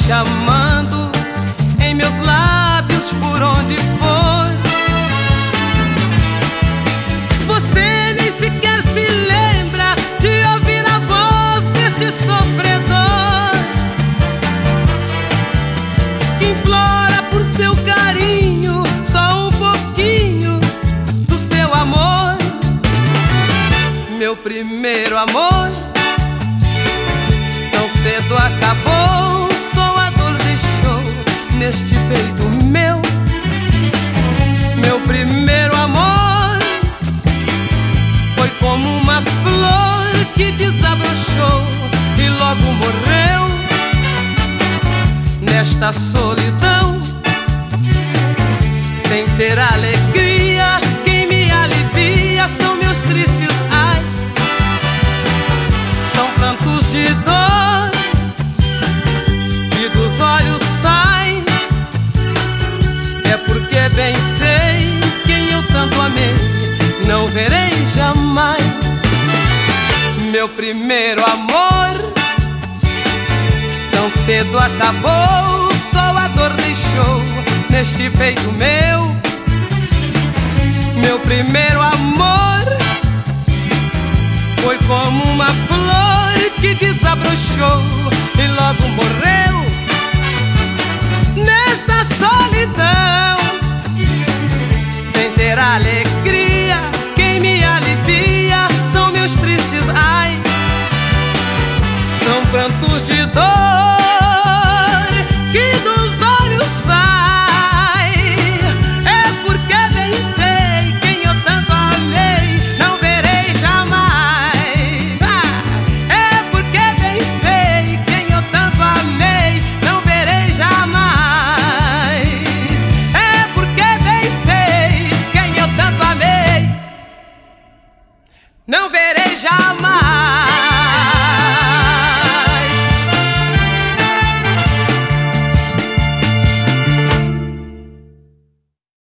chamando em meus lábios por onde for. Você nem sequer se lembra de ouvir a voz deste sofredor que implora por seu carinho, só um pouquinho do seu amor. Meu primeiro amor tão cedo acabou, só a dor deixou neste peito meu. Meu primeiro amor foi como uma flor que desabrochou e logo morreu nesta solidão. Sem ter alegria, quem me alivia são meus tristes ais, são prantos de dor que dos olhos saem. É porque bem sei quem eu tanto amei não verei jamais. Meu primeiro amor tão cedo acabou, só a dor deixou neste peito meu. Meu primeiro amor foi como uma flor que desabrochou e logo morreu